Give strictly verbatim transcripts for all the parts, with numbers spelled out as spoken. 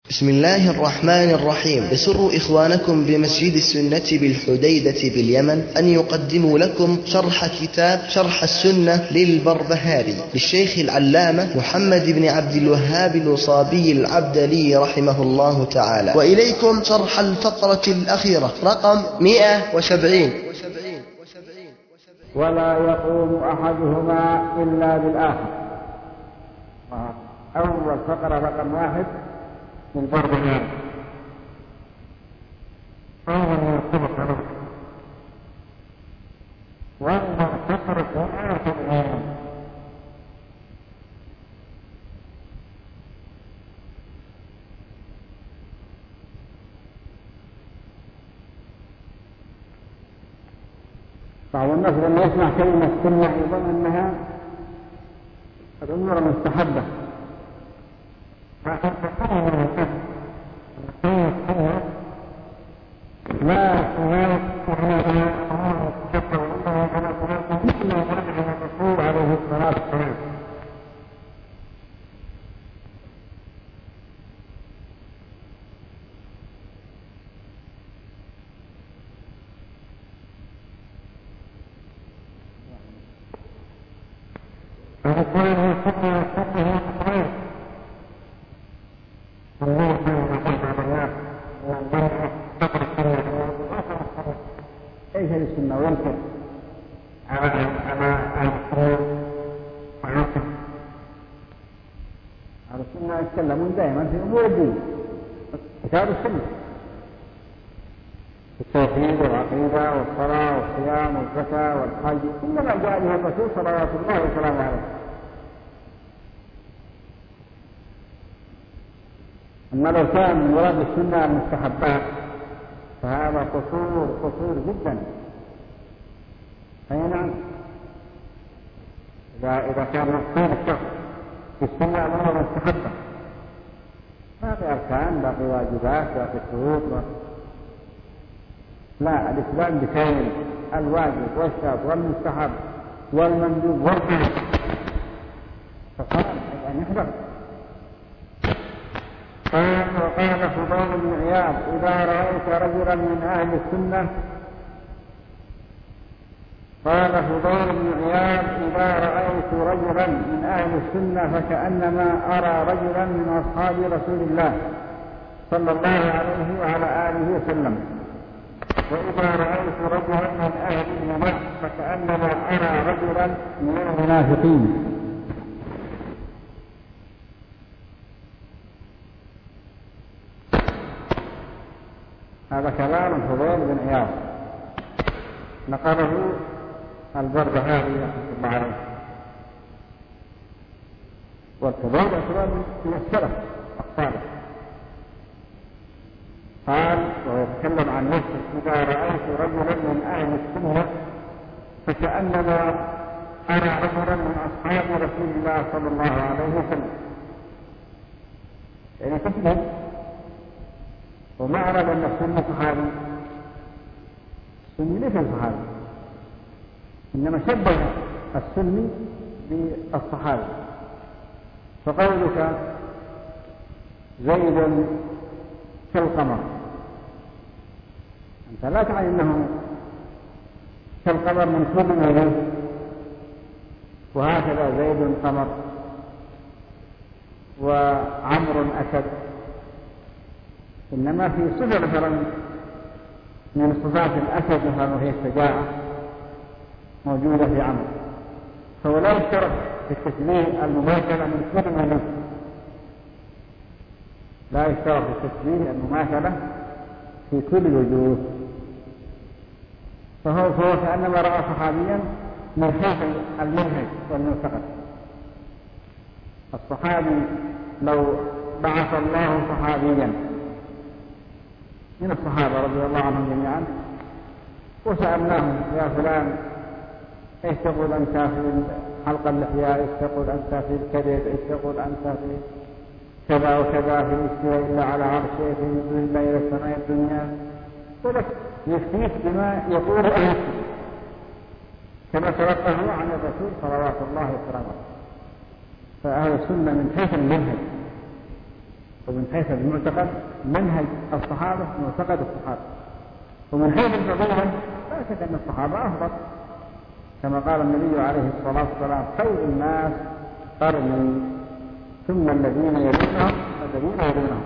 بسم الله الرحمن الرحيم. يسر إخوانكم بمسجد السنة بالحديدة باليمن أن يقدموا لكم شرح كتاب شرح السنة للبربهاري للشيخ العلامة محمد بن عبد الوهاب الوصابي العبدلي رحمه الله تعالى. وإليكم شرح الفقرة الأخيرة رقم مئة وسبعين. ولا يقوم أحدهما إلا بالآخر. أول فقرة رقم واحد من البربهاري. أول فقرة وأول فقرة وآخر. بعض الناس لما يسمع كلمة سنة يظن أنها الأمور مستحبة، فأنت تقول لا تنال معناها أمور مستحبة والله على صلاة مثل ما رجع الرسول عليه الصلاة والسلام. ايش السنة وينكر على على السنة وينكر على السنة يتكلمون دائما في امور الدين، كتاب السنة، التوحيد والعقيدة والصلاة والصيام والزكاة والحج، كل ما جاء به الرسول صلوات الله وسلامه عليه. أما لو كان من مراد السنة المستحبات فهذا قصور قصور جدا. أي نعم، إذا إذا كان مقصود الشخص في السنة أمور مستحبة، باقي أركان، باقي واجبات، باقي شروط، لا، الإسلام بكامل، الواجب والشرط والمستحب والمندوب والحرام، فقال أن يحضر. قال وقال فضيل بن عياض إذا رأيت رجلا من أهل السنة قال فضيل بن عياض إذا رأيت رجلا من أهل السنة فكأنما أرى رجلا من أصحاب رسول الله صلى الله عليه وعلى آله وسلم، وإذا رأيت رجلا من أهل النفاق فكأنما أرى رجلا من المنافقين. هذا كلام فضيل بن عياض نقله البربهاري رحمه الله عليه، والفضيل أسباب من السلف الصالح. قال وهو يتكلم عن نفسه إذا رأيت رجلا من أهل السنة فكأنما أرى رجلا من أصحاب رسول الله صلى الله عليه وسلم، يعني تسلم. وما أراد أن السنة صحابي، السني ليس الصحابي، إنما شبه السني بالصحابي. فقولك زيد كالقمر أنت لا تعني أنه كالقمر من كل إليه، وهكذا زيد قمر وعمر أسد، إنما في صفة مثلا من صفات الأسد مثلا وهي الشجاعة موجودة في عمرو، فهو لا يشترط في التشبيه المماثلة من كل إليه، لا يشترط في التشبيه المماثلة في كل الوجوه، فهو, فهو كأنما رأى صحابيا من حيث المنهج والمعتقد. الصحابي لو بعث الله صحابيا من الصحابة رضي الله عنهم جميعا وسألناهم يا فلان ايش تقول أنت في حلق اللحية، ايش تقول أنت في الكذب، ايش تقول أنت في كذا وكذا، في الاستواء إلا على عرشه، في نزول الله إلى السماء الدنيا، ولك يفتيك بما يقول أهل كما تلقاه عن الرسول صلوات الله وسلامه. فأهل السنة من حيث المنهج ومن حيث المعتقد منهج الصحابة معتقد الصحابة، ومن حيث الفضيلة لا شك أن الصحابة أفضل، كما قال النبي عليه الصلاة والسلام: خير الناس قرني ثم الذين يلونهم والذين يلونهم.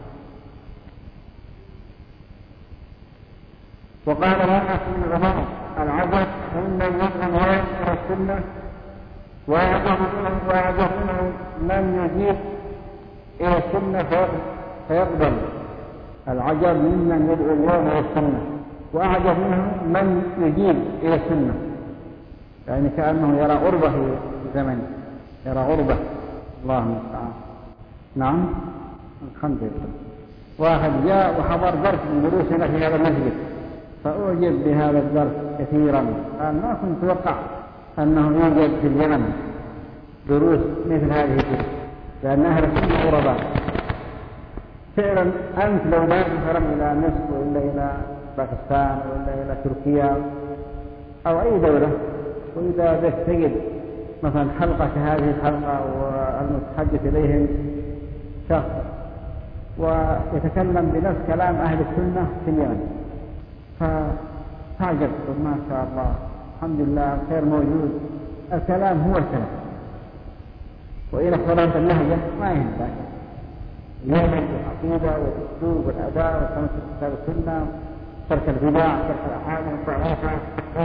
وقال لنا في الغمام: العجب ممن يدعو إلى السنة ويعجب منه من يجيب إلى السنة فيقبل. العجب ممن يدعو الله إلى السنة وأعجب منه من يجيب إلى السنة، يعني كأنه يرى غربة في زمن، يرى غربة. الله المستعان. نعم. الحمد لله. واحد جاء وحضر درس من دروسنا في هذا المسجد فأعجب بهذا الدرس كثيرا، قال: ما كنت أتوقع أنه يوجد في اليمن دروس مثل هذه الدروس، لأن أهل السنة غرباء فعلا. أنت لو ما تهرم إلى مصر وإلا إلى باكستان وإلا إلى تركيا أو أي دولة، وإذا بك تجد مثلا حلقة كهذه الحلقة والمتحدث إليهم شخص ويتكلم بنفس كلام أهل السنة في اليمن، فتعجب: ما شاء الله، الحمد لله، الخير موجود، الكلام هو الكلام. وإلى اختلاف اللهجة ما ينفع. اليمن والعقيدة والأسلوب والأداء والتمسك بكتاب السنة، ترك البدع، ترك الأحاديث الضعيفة،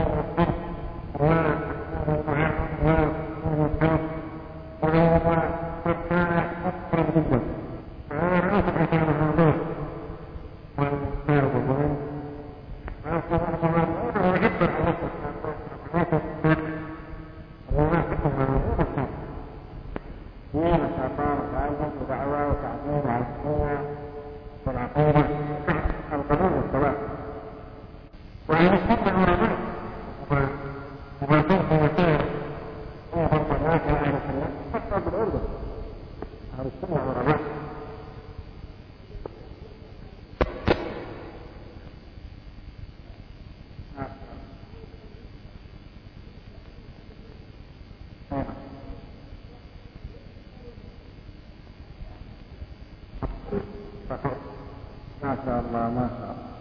ما شاء الله ما شاء الله.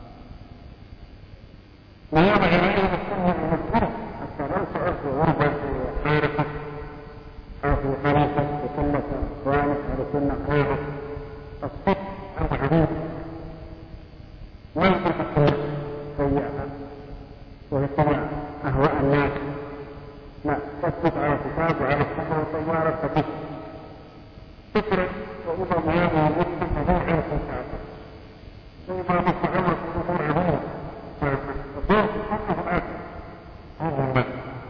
ويوم جميع السنة المسلمة حتى لو سألت وهو في حارقة أو في طريقة بسنة إخوانك أو بسنة خيرك الصدق أو حديث ما يكون السنة سيئة ويتبع أهواء الناس، لا، تثبت على الكتاب وعلى السنة وطيارة فتش تفرق. وإذا ما يوم يجب فهو على الكتاب وإذا مستعمل في أمور عظيمة فالدور تحقق الآخر هذا المال.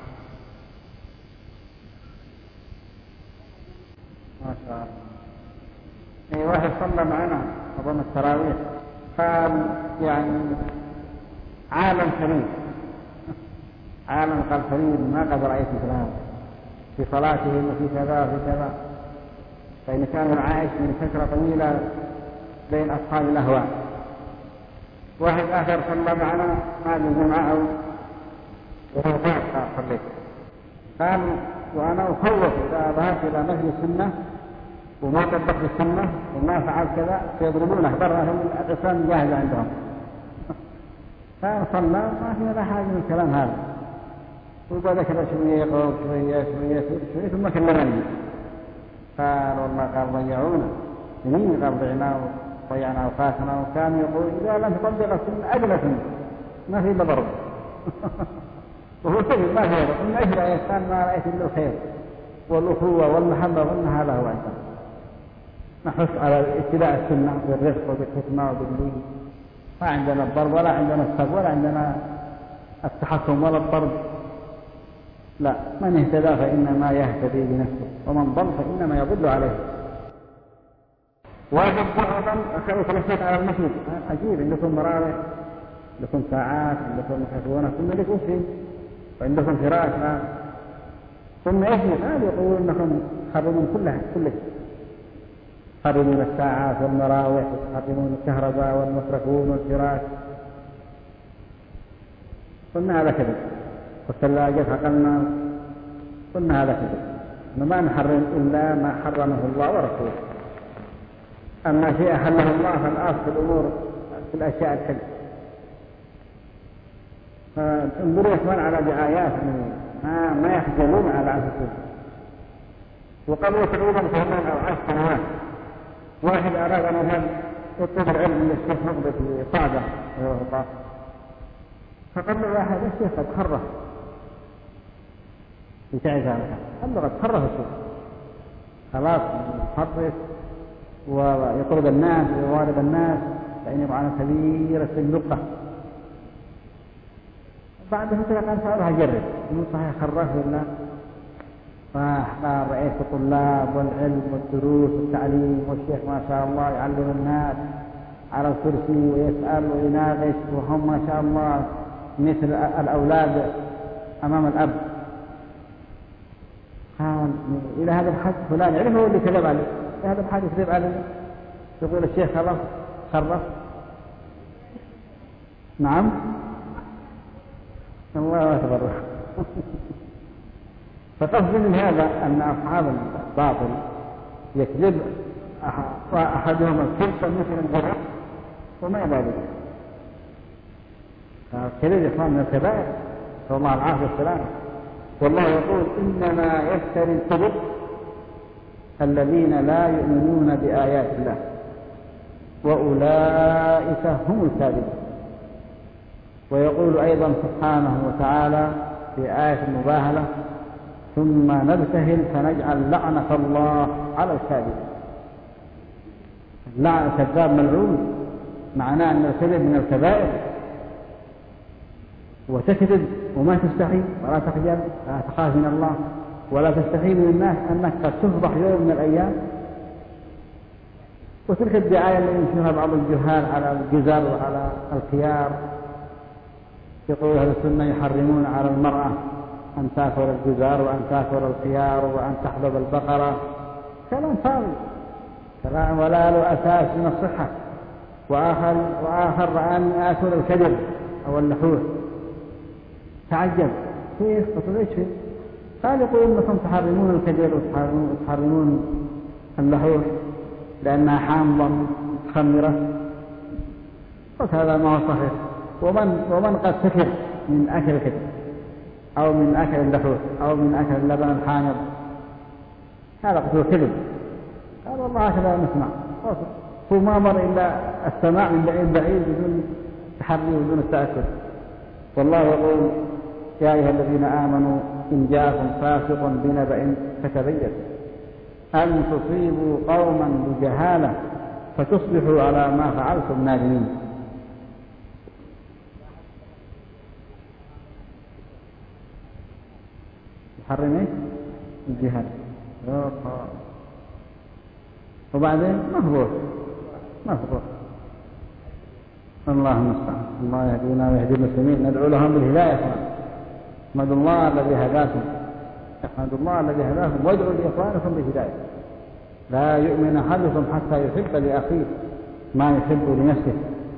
ما شاء الله. أي واحد صلى معنا أظن التراويح قال يعني عالم فريد، عالم قال فريد ما قد رأيت مثل هذا في صلاتهم وفي كذا وفي كذا، فإن كان عايش من فترة طويلة بين أصحاب الأهواء. واحد آخر صلى معنا ما الجمعة أو ورفعت صليت، قال: وأنا أخوف إذا ذهبت إلى مسجد السنة وما طبقت السنة وما فعلت كذا سيضربونه برا، العصام جاهزة عندهم. فصلى ما في ولا حاجة من الكلام هذا، وقال ذكر شوية قول شوية شوية شوية ثم كلمني قال: والله قال ضيعونا سنين، قال ضيعناه ضيعنا أوقاتنا. وكانوا يقول: إذا لم تطبق السنة أجل سنة ما في ضرب. وهو سبب ما في ضرب، إن أجل إنسان ما رأيت إلا الخير والأخوة والمحبة، وإن هذا هو أجل. نحث على اتباع السنة بالرفق وبالحكمة وباللين، ما عندنا الضرب ولا عندنا السب ولا عندنا التحكم ولا الضرب، لا. من اهتدى فإنما يهتدي بنفسه ومن ضل فإنما يضل عليه. واجب أيضا أخذوا ثلاثة على المسجد. عجيب، عندكم مراوح، عندكم ساعات، عندكم حفظونة، ثم لكم شيء، وعندكم فراش، ثم يجب هذا يقولون أنكم تحرمون كلها كل شيء، تحرمون الساعات والمراوح وتحرمون الكهرباء والمصرفون والفراش. قلنا هذا كذب، والثلاجات عقلنا، قلنا هذا كذب، ما نحرم إلا ما حرمه الله ورسوله. أما شيء أحله الله فالأصل في الأمور في الأشياء الحل. فانظروا يا إخوان على دعايات ما ما يخجلون على أنفسهم. وقبل تقريبا ثمان أو عشر سنوات واحد أراد أن يذهب يطلب العلم من الشيخ مقبل في صعدة رحمه الله، فقال له واحد الشيخ قد خرف يتعز عنها، قال له قد خرف الشيخ خلاص مخرف ويطلب الناس ويوارد الناس فإن يبقى كبيرة النقطة. بعد فترة قال سألها جرب مو صحيح خرف ولا، فقال رأيت الطلاب والعلم والدروس والتعليم والشيخ ما شاء الله يعلم الناس على الكرسي ويسأل ويناقش وهم ما شاء الله مثل الأولاد أمام الأب. قال إلى هذا الحد فلان يعرف هو اللي كذب عليه، إلى هذا الحد يكذب عليه يقول الشيخ خلاص خرف. نعم الله أكبر. فقصد من هذا أن أصحاب الباطل يكذب أحدهم الكذب مثل الجرح وما إلى ذلك. فالكذب يا إخوان من الكبائر نسأل الله العافية والسلامة. والله يقول إنما يفتري الكذب الذين لا يؤمنون بآيات الله وأولئك هم الكاذبون. ويقول أيضا سبحانه وتعالى في آية المباهلة ثم نبتهل فنجعل لعنة الله على الكاذبين. لعن كذاب ملعون معناه أن الكذب من الكبائر، وتكذب وما تستحي ولا تخجل لا تخاف من الله ولا تستحي من الناس أنك قد تصبح يوم من الأيام. وتلك الدعاية اللي ينشرها بعض الجهال على الجزر وعلى الخيار، يقول أهل السنة يحرمون على المرأة أن تأكل الجزر وأن تأكل الخيار وأن تحلب البقرة. كلام فاضي، كلام ولا له أساس من الصحة. وآخر وآخر رأى آكل الكبد أو اللحوم تعجب كيف تطلعش فيه؟ قال يقول إنكم تحرمون الكبد وتحرمون اللحوم لأنها حامضة مخمرة. هذا ما هو صحيح. ومن ومن قد سكر من أكل الكبد أو من أكل اللحوم أو من أكل اللبن الحامض هذا قد كذب. قال والله هكذا نسمع هو ما مر إلا السماع من بعيد بعيد بدون تحري وبدون التأكد. والله يقول يا أيها الذين آمنوا إن جاءكم فاسق بنبأ فتبينوا أن تصيبوا قوما بجهالة فتصبحوا على ما فعلتم نادمين. يحرم ايش؟ الجهاد. وبعدين مهبوط مهبوط. الله المستعان. الله يهدينا ويهدي المسلمين. ندعو لهم بالهداية. احمدوا الله الذي هداكم احمدوا الله الذي هداكم وادعوا لإخوانكم بالهداية. لا يؤمن أحدكم حتى يحب لأخيه ما يحب لنفسه.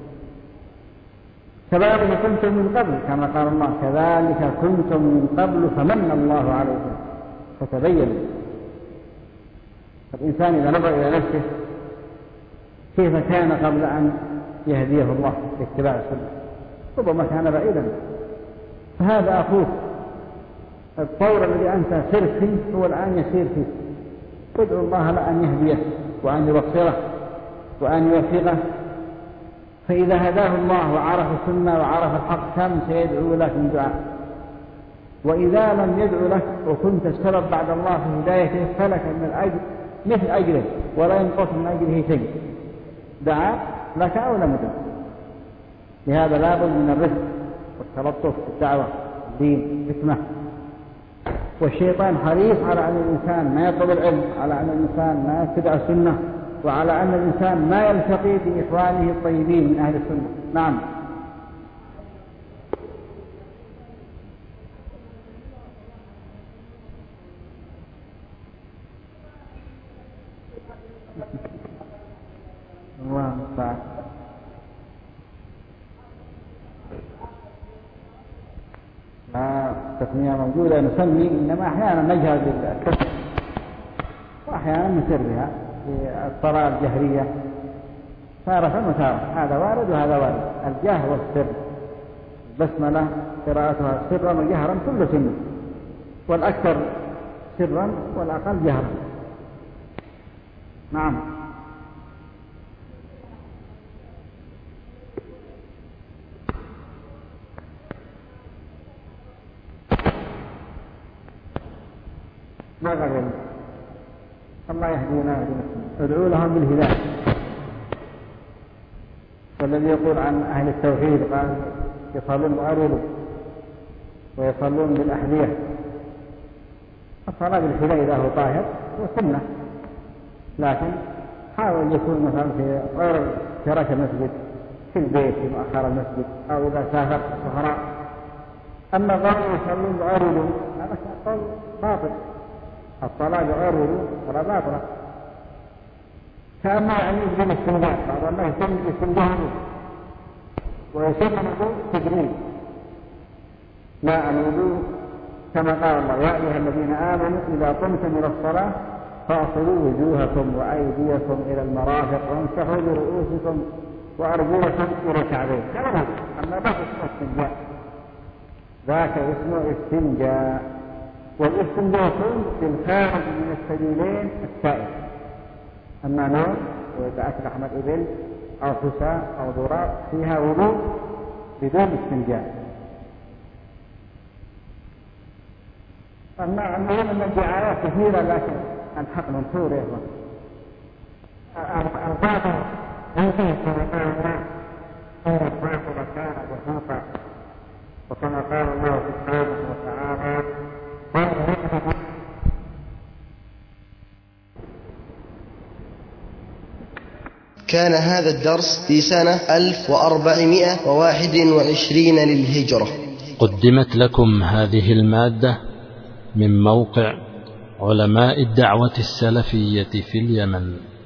كذلك كنتم من قبل كما قال الله كذلك كنتم من قبل فمن الله عليكم فتبينوا. الإنسان إذا نظر إلى نفسه كيف كان قبل أن يهديه الله لاتباع السنة ربما كان بعيدا. فهذا أخوك الطور الذي أنت سرت فيه هو الآن يسير فيه. تدعو الله لأن يهديه وأن يبصره وأن يوفقه. فإذا هداه الله وعرف السنة وعرف الحق كم سيدعو لك من دعاء. وإذا لم يدعو لك وكنت السبب بعد الله في هدايته فلك من الأجر مثل أجره ولا ينقص من أجره شيء. دعا لك أو لم يدع. لهذا لا بد من الرفق والتلطف في الدعوة الدين حكمة. والشيطان حريص على أن الإنسان ما يطلب العلم، على أن الإنسان ما يتبع السنة، وعلى أن الإنسان ما يلتقي بإخوانه الطيبين من أهل السنة. نعم. الله المستعان. لا التسمية موجودة نسمي، إنما أحيانا نجهل بالتسمية وأحيانا نسر بها في الصلاة الجهرية تارة وتارة، هذا وارد وهذا وارد. الجهر والسر، البسملة قراءتها سرا وجهرا كل سنة، والأكثر سرا والأقل جهرا. نعم. ما غير الله يهدينا، ادعوا لهم بالهداية. والذي يقول عن أهل التوحيد قال يصلون بأرض ويصلون بالأحذية. الصلاة بالحذاء إذا هو طاهر وسنة، لكن حاول يكون مثلا في غير فراش المسجد، في البيت في مؤخر المسجد، أو إذا سافر الصحراء. أما غير يصلون بأرض هذا قول باطل. الصلاة بغير وضوء صلاة باطلة. كأما يعني يجب الاستنجاء، بعض الله يسمى الاستنجاء ويسمى الوضوء تدريب. لا، الوضوء كما قال الله يا أيها الذين آمنوا إذا قمتم إلى الصلاة فاغسلوا وجوهكم وأيديكم إلى المرافق وامسحوا برؤوسكم وأرجلكم إلى الكعبين. كلام. أما بعد اسمه استنجاء، ذاك اسمه استنجاء. والاستنجاء يكون بالخارج من السبيلين السائل. أما نوم وإذا أكل لحم الإبل أو حساء أو ضراب فيها وضوء بدون استنجاء. أما المهم أن الدعايات كثيرة، لكن الحق منصور يا إخوان. الباطل ينتهي كما قال الله إن الباطل كان زهوقا، وكما قال الله سبحانه وتعالى كان هذا الدرس في سنة ألف وأربعمائة وواحد وعشرين للهجرة. قدمت لكم هذه المادة من موقع علماء الدعوة السلفية في اليمن.